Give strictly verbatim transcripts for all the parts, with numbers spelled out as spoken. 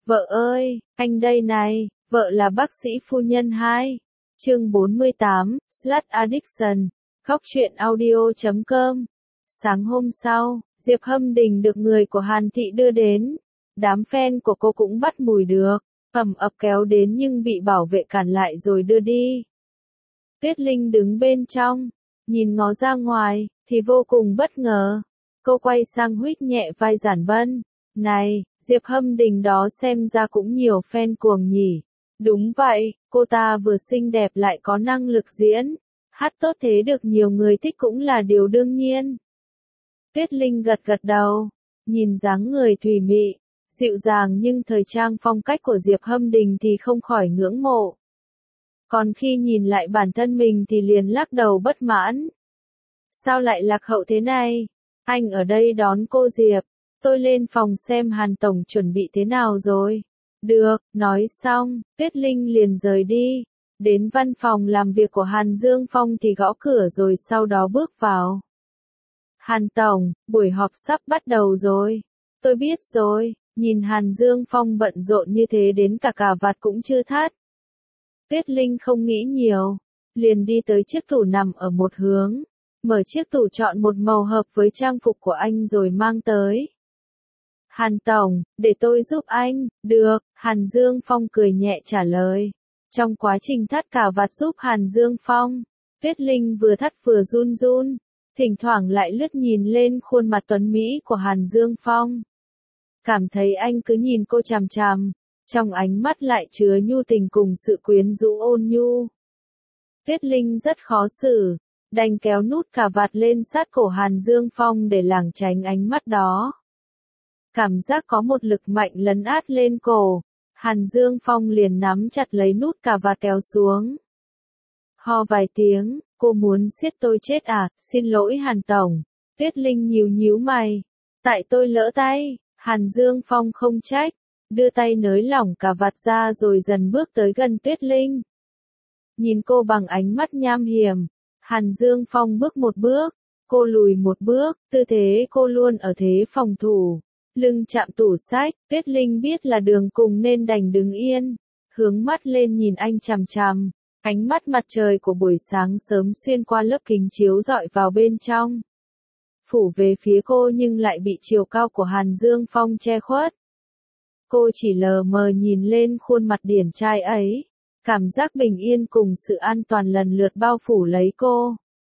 Vợ ơi, anh đây này, vợ là bác sĩ phu nhân hai. Chương bốn mươi tám, Slut Addiction, khóc chuyện audio chấm com. Sáng hôm sau, Diệp Hâm Đình được người của Hàn Thị đưa đến. Đám fan của cô cũng bắt mùi được, ầm ập kéo đến nhưng bị bảo vệ cản lại rồi đưa đi. Tuyết Linh đứng bên trong, nhìn ngó ra ngoài, thì vô cùng bất ngờ. Cô quay sang huých nhẹ vai Giản Vân. Này, Diệp Hâm Đình đó xem ra cũng nhiều fan cuồng nhỉ. Đúng vậy, cô ta vừa xinh đẹp lại có năng lực diễn. Hát tốt thế được nhiều người thích cũng là điều đương nhiên. Tuyết Linh gật gật đầu, nhìn dáng người thùy mị, dịu dàng nhưng thời trang phong cách của Diệp Hâm Đình thì không khỏi ngưỡng mộ. Còn khi nhìn lại bản thân mình thì liền lắc đầu bất mãn. Sao lại lạc hậu thế này? Anh ở đây đón cô Diệp, tôi lên phòng xem Hàn Tổng chuẩn bị thế nào rồi. Được, nói xong, Tuyết Linh liền rời đi. Đến văn phòng làm việc của Hàn Dương Phong thì gõ cửa rồi sau đó bước vào. Hàn Tổng, buổi họp sắp bắt đầu rồi. Tôi biết rồi, nhìn Hàn Dương Phong bận rộn như thế đến cả cà vạt cũng chưa thắt. Tuyết Linh không nghĩ nhiều, liền đi tới chiếc tủ nằm ở một hướng, mở chiếc tủ chọn một màu hợp với trang phục của anh rồi mang tới. Hàn Tổng, để tôi giúp anh. Được, Hàn Dương Phong cười nhẹ trả lời. Trong quá trình thắt cà vạt giúp Hàn Dương Phong, Tuyết Linh vừa thắt vừa run run, thỉnh thoảng lại lướt nhìn lên khuôn mặt tuấn mỹ của Hàn Dương Phong. Cảm thấy anh cứ nhìn cô chằm chằm, trong ánh mắt lại chứa nhu tình cùng sự quyến rũ ôn nhu. Tuyết Linh rất khó xử, đành kéo nút cà vạt lên sát cổ Hàn Dương Phong để lảng tránh ánh mắt đó. Cảm giác có một lực mạnh lấn át lên cổ, Hàn Dương Phong liền nắm chặt lấy nút cà vạt kéo xuống. Ho vài tiếng, cô muốn siết tôi chết à, xin lỗi Hàn Tổng. Tuyết Linh nhíu nhíu mày. Tại tôi lỡ tay, Hàn Dương Phong không trách, đưa tay nới lỏng cà vạt ra rồi dần bước tới gần Tuyết Linh. Nhìn cô bằng ánh mắt nham hiểm, Hàn Dương Phong bước một bước, cô lùi một bước, tư thế cô luôn ở thế phòng thủ. Lưng chạm tủ sách, Tuyết Linh biết là đường cùng nên đành đứng yên, hướng mắt lên nhìn anh chằm chằm, ánh mắt mặt trời của buổi sáng sớm xuyên qua lớp kính chiếu rọi vào bên trong. Phủ về phía cô nhưng lại bị chiều cao của Hàn Dương Phong che khuất. Cô chỉ lờ mờ nhìn lên khuôn mặt điển trai ấy, cảm giác bình yên cùng sự an toàn lần lượt bao phủ lấy cô.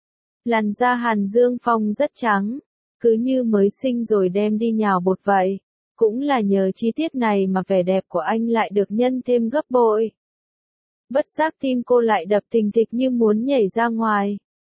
Làn da Hàn Dương Phong rất trắng, cứ như mới sinh rồi đem đi nhào bột vậy. Cũng là nhờ chi tiết này mà vẻ đẹp của anh lại được nhân thêm gấp bội. Bất giác tim cô lại đập thình thịch như muốn nhảy ra ngoài.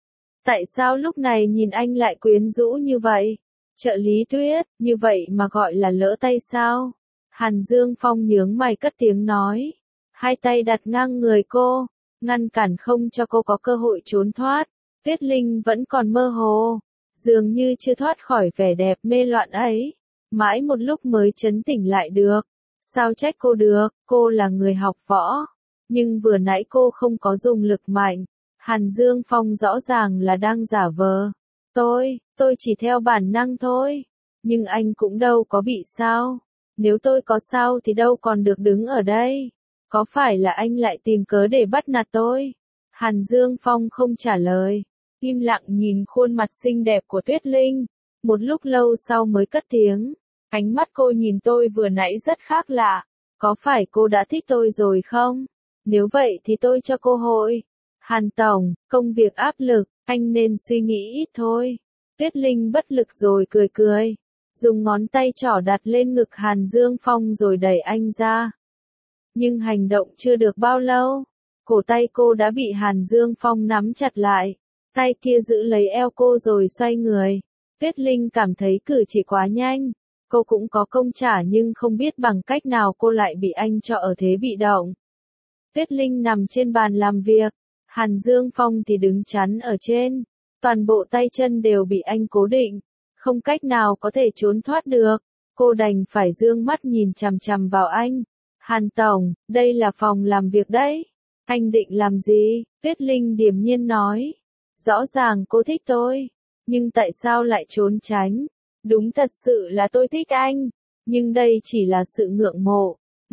Tại sao lúc này nhìn anh lại quyến rũ như vậy? Trợ lý Tuyết, như vậy mà gọi là lỡ tay sao? Hàn Dương Phong nhướng mày cất tiếng nói. Hai tay đặt ngang người cô, ngăn cản không cho cô có cơ hội trốn thoát. Tuyết Linh vẫn còn mơ hồ, dường như chưa thoát khỏi vẻ đẹp mê loạn ấy. Mãi một lúc mới chấn tỉnh lại được. Sao trách cô được, cô là người học võ. Nhưng vừa nãy cô không có dùng lực mạnh. Hàn Dương Phong rõ ràng là đang giả vờ. Tôi, tôi chỉ theo bản năng thôi. Nhưng anh cũng đâu có bị sao. Nếu tôi có sao thì đâu còn được đứng ở đây. Có phải là anh lại tìm cớ để bắt nạt tôi? Hàn Dương Phong không trả lời. Im lặng nhìn khuôn mặt xinh đẹp của Tuyết Linh. Một lúc lâu sau mới cất tiếng. Ánh mắt cô nhìn tôi vừa nãy rất khác lạ. Có phải cô đã thích tôi rồi không? Nếu vậy thì tôi cho cô hội. Hàn Tổng, công việc áp lực, anh nên suy nghĩ ít thôi. Tuyết Linh bất lực rồi cười cười. Dùng ngón tay trỏ đặt lên ngực Hàn Dương Phong rồi đẩy anh ra. Nhưng hành động chưa được bao lâu, cổ tay cô đã bị Hàn Dương Phong nắm chặt lại. Tay kia giữ lấy eo cô rồi xoay người. Tuyết Linh cảm thấy cử chỉ quá nhanh. Cô cũng có công trả nhưng không biết bằng cách nào cô lại bị anh cho ở thế bị động. Tuyết Linh nằm trên bàn làm việc. Hàn Dương Phong thì đứng chắn ở trên. Toàn bộ tay chân đều bị anh cố định. Không cách nào có thể trốn thoát được. Cô đành phải dương mắt nhìn chằm chằm vào anh. Hàn Tổng, đây là phòng làm việc đấy. Anh định làm gì? Tuyết Linh điềm nhiên nói. Rõ ràng cô thích tôi. Nhưng tại sao lại trốn tránh? Đúng thật sự là tôi thích anh. Nhưng đây chỉ là sự ngưỡng mộ.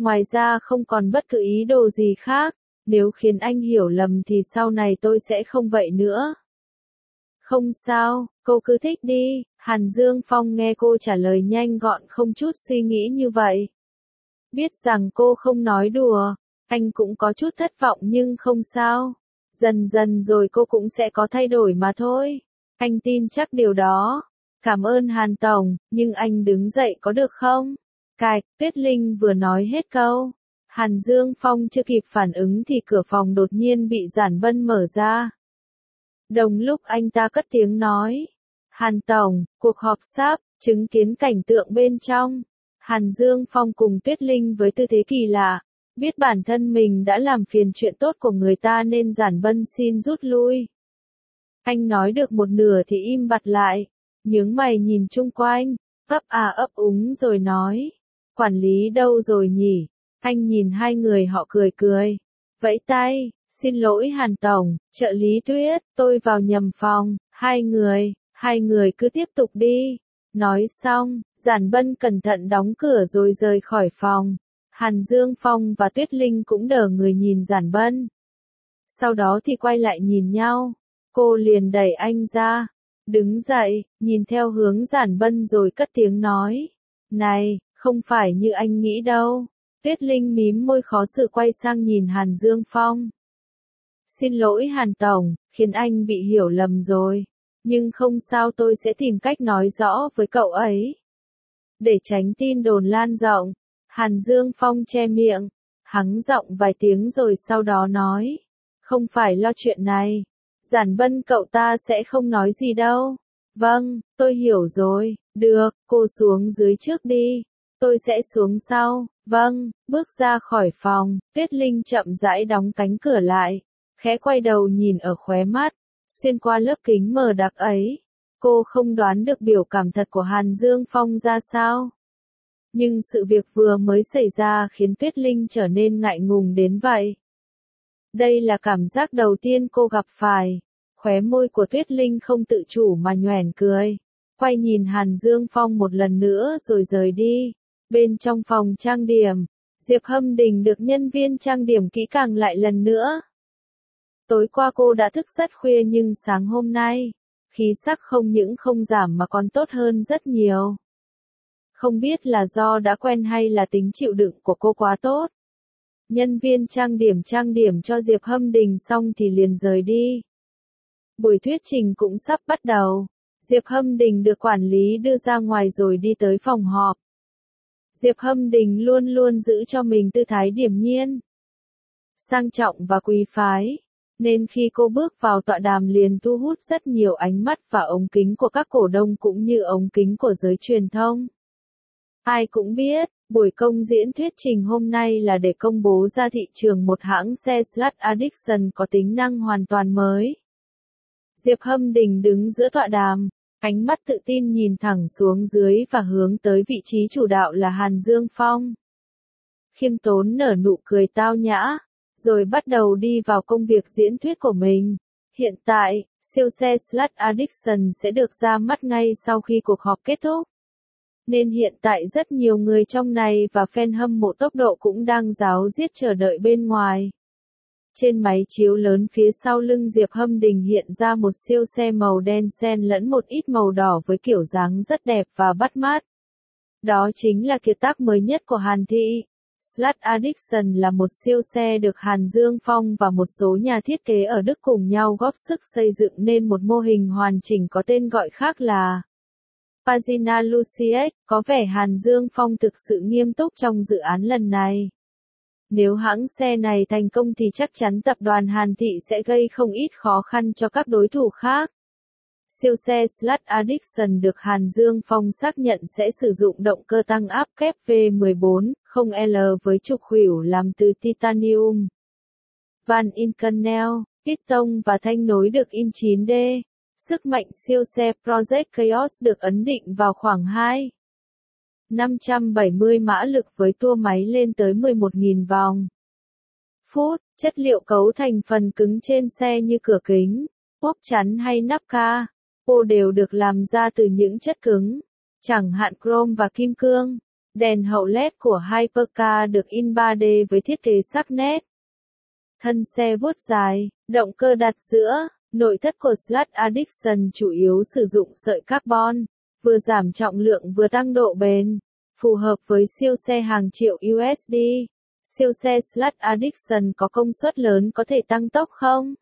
Ngoài ra không còn bất cứ ý đồ gì khác, nếu khiến anh hiểu lầm thì sau này tôi sẽ không vậy nữa. Không sao, cô cứ thích đi, Hàn Dương Phong nghe cô trả lời nhanh gọn không chút suy nghĩ như vậy. Biết rằng cô không nói đùa, anh cũng có chút thất vọng nhưng không sao. Dần dần rồi cô cũng sẽ có thay đổi mà thôi. Anh tin chắc điều đó. Cảm ơn Hàn Tổng, nhưng anh đứng dậy có được không? Cạch, Tuyết Linh vừa nói hết câu. Hàn Dương Phong chưa kịp phản ứng thì cửa phòng đột nhiên bị Giản Bân mở ra. Đồng lúc anh ta cất tiếng nói. Hàn Tổng, cuộc họp sắp, chứng kiến cảnh tượng bên trong. Hàn Dương Phong cùng Tuyết Linh với tư thế kỳ lạ. Biết bản thân mình đã làm phiền chuyện tốt của người ta nên Giản Bân xin rút lui. Anh nói được một nửa thì im bặt lại. Nhướng mày nhìn chung quanh, ấp à ấp úng rồi nói. Quản lý đâu rồi nhỉ? Anh nhìn hai người họ cười cười. Vẫy tay, xin lỗi Hàn Tổng, trợ lý Tuyết, tôi vào nhầm phòng, hai người, hai người cứ tiếp tục đi. Nói xong, Giản Bân cẩn thận đóng cửa rồi rời khỏi phòng. Hàn Dương Phong và Tuyết Linh cũng đờ người nhìn Giản Bân. Sau đó thì quay lại nhìn nhau. Cô liền đẩy anh ra. Đứng dậy, nhìn theo hướng Giản Bân rồi cất tiếng nói. Này, không phải như anh nghĩ đâu. Tuyết Linh mím môi khó xử quay sang nhìn Hàn Dương Phong. Xin lỗi Hàn Tổng, khiến anh bị hiểu lầm rồi. Nhưng không sao, tôi sẽ tìm cách nói rõ với cậu ấy. Để tránh tin đồn lan rộng, Hàn Dương Phong che miệng, hắng giọng vài tiếng rồi sau đó nói. Không phải lo chuyện này. Giản Bân cậu ta sẽ không nói gì đâu. Vâng, tôi hiểu rồi, được, cô xuống dưới trước đi. Tôi sẽ xuống sau, vâng, bước ra khỏi phòng, Tuyết Linh chậm rãi đóng cánh cửa lại. Khẽ quay đầu nhìn ở khóe mắt, xuyên qua lớp kính mờ đặc ấy. Cô không đoán được biểu cảm thật của Hàn Dương Phong ra sao. Nhưng sự việc vừa mới xảy ra khiến Tuyết Linh trở nên ngại ngùng đến vậy. Đây là cảm giác đầu tiên cô gặp phải. Khóe môi của Tuyết Linh không tự chủ mà nhoẻn cười. Quay nhìn Hàn Dương Phong một lần nữa rồi rời đi. Bên trong phòng trang điểm, Diệp Hâm Đình được nhân viên trang điểm kỹ càng lại lần nữa. Tối qua cô đã thức rất khuya nhưng sáng hôm nay, khí sắc không những không giảm mà còn tốt hơn rất nhiều. Không biết là do đã quen hay là tính chịu đựng của cô quá tốt. Nhân viên trang điểm trang điểm cho Diệp Hâm Đình xong thì liền rời đi. Buổi thuyết trình cũng sắp bắt đầu. Diệp Hâm Đình được quản lý đưa ra ngoài rồi đi tới phòng họp. Diệp Hâm Đình luôn luôn giữ cho mình tư thái điềm nhiên, sang trọng và quý phái, nên khi cô bước vào tọa đàm liền thu hút rất nhiều ánh mắt và ống kính của các cổ đông cũng như ống kính của giới truyền thông. Ai cũng biết, buổi công diễn thuyết trình hôm nay là để công bố ra thị trường một hãng xe Slash Addiction có tính năng hoàn toàn mới. Diệp Hâm Đình đứng giữa tọa đàm, ánh mắt tự tin nhìn thẳng xuống dưới và hướng tới vị trí chủ đạo là Hàn Dương Phong. Khiêm tốn nở nụ cười tao nhã, rồi bắt đầu đi vào công việc diễn thuyết của mình. Hiện tại, siêu xe Slash Addiction sẽ được ra mắt ngay sau khi cuộc họp kết thúc. Nên hiện tại rất nhiều người trong này và fan hâm mộ tốc độ cũng đang ráo riết chờ đợi bên ngoài. Trên máy chiếu lớn phía sau lưng Diệp Hâm Đình hiện ra một siêu xe màu đen xen lẫn một ít màu đỏ với kiểu dáng rất đẹp và bắt mắt. Đó chính là kiệt tác mới nhất của Hàn Thị. Slash Addiction là một siêu xe được Hàn Dương Phong và một số nhà thiết kế ở Đức cùng nhau góp sức xây dựng nên một mô hình hoàn chỉnh có tên gọi khác là Pagina Luciec. Có vẻ Hàn Dương Phong thực sự nghiêm túc trong dự án lần này. Nếu hãng xe này thành công thì chắc chắn tập đoàn Hàn Thị sẽ gây không ít khó khăn cho các đối thủ khác. Siêu xe Slash Addiction được Hàn Dương Phong xác nhận sẽ sử dụng động cơ tăng áp kép V mười bốn không L với trục khuỷu làm từ titanium. Van Inconel, piston và thanh nối được in chín D. Sức mạnh siêu xe Project Chaos được ấn định vào khoảng hai nghìn năm trăm bảy mươi mã lực với tua máy lên tới mười một nghìn vòng. Phút, chất liệu cấu thành phần cứng trên xe như cửa kính, ốp chắn hay nắp capo đều được làm ra từ những chất cứng, chẳng hạn chrome và kim cương. Đèn hậu led của Hypercar được in ba D với thiết kế sắc nét. Thân xe vuốt dài, động cơ đặt giữa. Nội thất của Slash Addiction chủ yếu sử dụng sợi carbon, vừa giảm trọng lượng vừa tăng độ bền, phù hợp với siêu xe hàng triệu u ét đê. Siêu xe Slash Addiction có công suất lớn có thể tăng tốc không?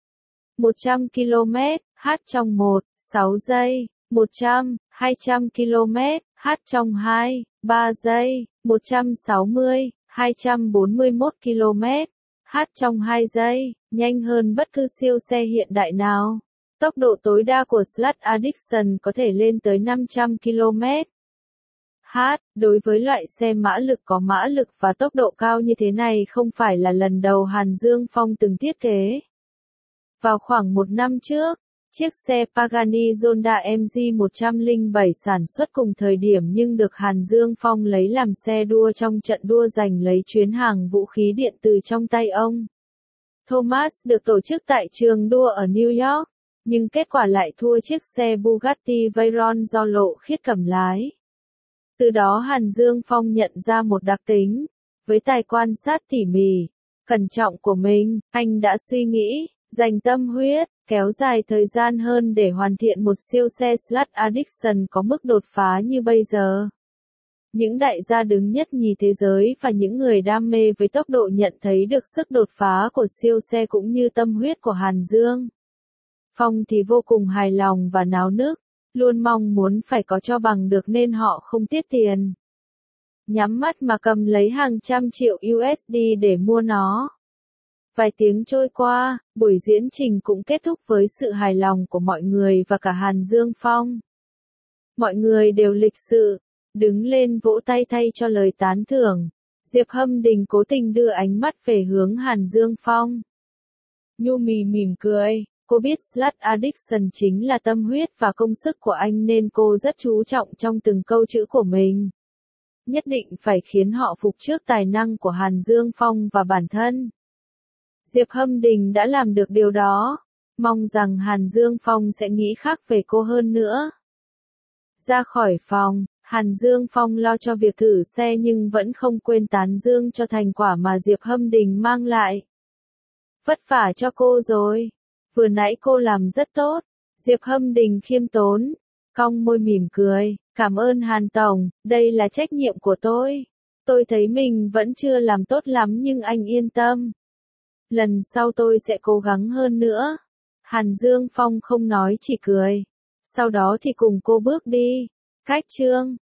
một trăm ki lô mét h trong một phẩy sáu giây, một trăm, hai trăm ki lô mét h trong hai phẩy ba giây, một trăm sáu mươi, hai trăm bốn mươi mốt ki lô mét h trong hai giây, nhanh hơn bất cứ siêu xe hiện đại nào. Tốc độ tối đa của Slash Addiction có thể lên tới năm trăm ki lô mét h. Đối với loại xe mã lực có mã lực và tốc độ cao như thế này không phải là lần đầu Hàn Dương Phong từng thiết kế. Vào khoảng một năm trước, chiếc xe Pagani Zonda em giê một không bảy sản xuất cùng thời điểm nhưng được Hàn Dương Phong lấy làm xe đua trong trận đua giành lấy chuyến hàng vũ khí điện từ trong tay ông Thomas được tổ chức tại trường đua ở New York, nhưng kết quả lại thua chiếc xe Bugatti Veyron do Lộ Khiết cầm lái. Từ đó Hàn Dương Phong nhận ra một đặc tính, với tài quan sát tỉ mỉ, cẩn trọng của mình, anh đã suy nghĩ, dành tâm huyết, kéo dài thời gian hơn để hoàn thiện một siêu xe Slash Addiction có mức đột phá như bây giờ. Những đại gia đứng nhất nhì thế giới và những người đam mê với tốc độ nhận thấy được sức đột phá của siêu xe cũng như tâm huyết của Hàn Dương Phong thì vô cùng hài lòng và náo nức, luôn mong muốn phải có cho bằng được nên họ không tiếc tiền. Nhắm mắt mà cầm lấy hàng trăm triệu u ét đê để mua nó. Vài tiếng trôi qua, buổi diễn trình cũng kết thúc với sự hài lòng của mọi người và cả Hàn Dương Phong. Mọi người đều lịch sự, đứng lên vỗ tay thay cho lời tán thưởng. Diệp Hâm Đình cố tình đưa ánh mắt về hướng Hàn Dương Phong. Nhu Mì mỉm cười, cô biết Slash Addiction chính là tâm huyết và công sức của anh nên cô rất chú trọng trong từng câu chữ của mình. Nhất định phải khiến họ phục trước tài năng của Hàn Dương Phong và bản thân. Diệp Hâm Đình đã làm được điều đó, mong rằng Hàn Dương Phong sẽ nghĩ khác về cô hơn nữa. Ra khỏi phòng, Hàn Dương Phong lo cho việc thử xe nhưng vẫn không quên tán dương cho thành quả mà Diệp Hâm Đình mang lại. Vất vả cho cô rồi, vừa nãy cô làm rất tốt. Diệp Hâm Đình khiêm tốn, cong môi mỉm cười, cảm ơn Hàn Tổng, đây là trách nhiệm của tôi. Tôi thấy mình vẫn chưa làm tốt lắm nhưng anh yên tâm. Lần sau tôi sẽ cố gắng hơn nữa. Hàn Dương Phong không nói chỉ cười. Sau đó thì cùng cô bước đi. Cách chương